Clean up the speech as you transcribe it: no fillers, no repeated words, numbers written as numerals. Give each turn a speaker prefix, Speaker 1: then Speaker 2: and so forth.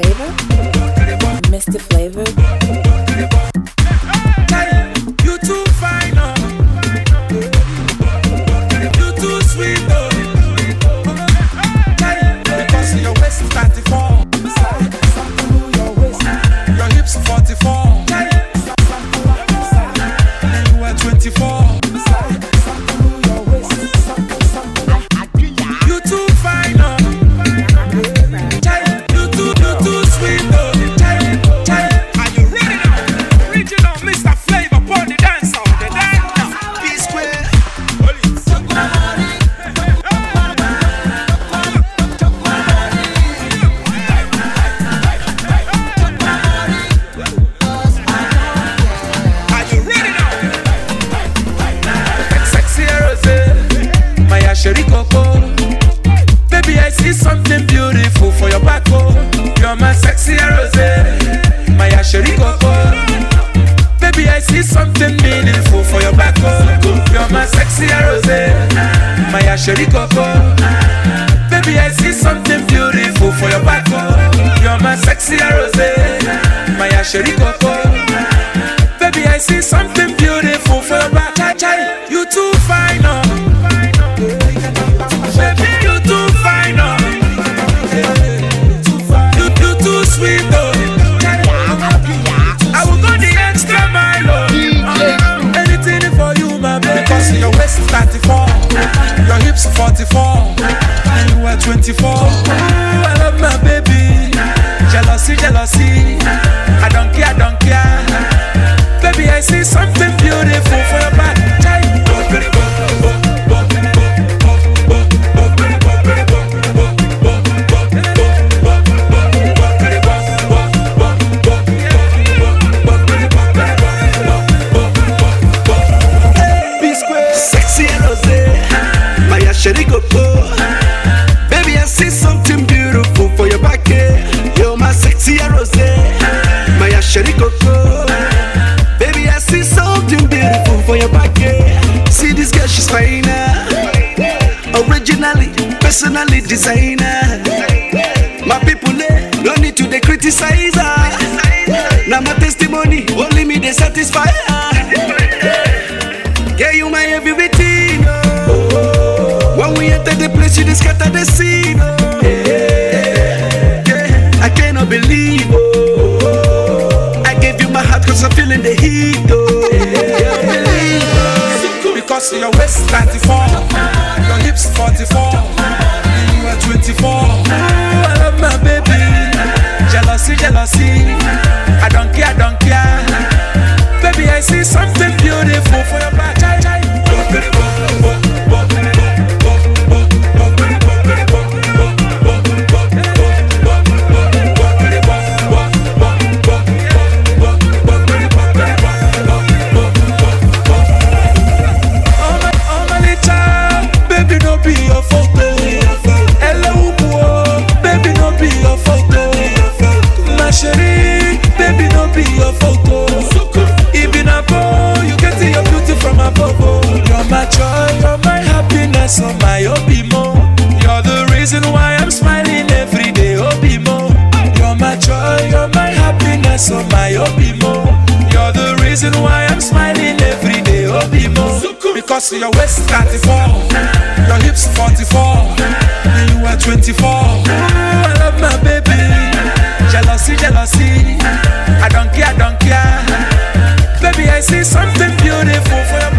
Speaker 1: Flavor? Mr. Flavor?
Speaker 2: You too fine, oh. You too sweet, oh. Because your waist is 34, your hips are 44, and you are 24. You too fine, oh. You too sweet, oh. Are you ready now? Original Mr. Flavor upon the dance hall. The dance now. P-Square. Are you ready now? Sexy Rose, Maya Sherry Coco. Baby, I see something beautiful for your back, oh. You're my sexy Rose, Maya Sherry Coco. Baby, I see something meaningful for your back, oh. You're my sexy Rose, Maya Sherry Coco. Baby, I see something beautiful for your back, oh. You're my sexy Rose, Maya Sherry Coco. Baby, I see something beautiful for your back. You too fine, oh. Baby, you too fine, oh. You too sweet, oh. I will go the extra mile, oh. Anything for you, my baby. Because your waist is 34, your hips are 44, and you are 24. Ooh, I love my baby. Jealousy, jealousy. I don't care, Baby, I see something beautiful for your back.
Speaker 3: Sexy Rose, Maya Sherry Coco. Baby, I see something beautiful for your back. You're my sexy Rose, Maya Sherry Coco. Baby, I see something beautiful for your back. See this girl, she's finer. Originally, personally designer. My people, no need to they criticize her. Now my testimony, only me they satisfy her. Yeah, you my everything. Oh. When we enter the place, you just scatter the scene. Oh. Yeah, I cannot believe. Oh. I gave you my heart cause I'm feeling the heat. Oh. Can't believe. Oh.
Speaker 2: Because your waist is 94, your hips 44, and you are 24. Ooh, I love my baby. Jealousy, jealousy. I don't care. Baby, I see something beautiful for your back. Baby, no be your photo. Hello, baby, no be your photo. My chérie, baby, no be your photo. Even a boy, you get your beauty from above. You're my joy, you're my happiness, oh my Obimo. You're the reason why I'm smiling every day, Obimo. You're my joy, you're my happiness, oh my Obimo. You're the reason why I'm smiling every day, Obimo. Because your waist is 34, your hips 44, and you are 24. Ooh, I love my baby. Jealousy, jealousy. I don't care. Baby, I see something beautiful for your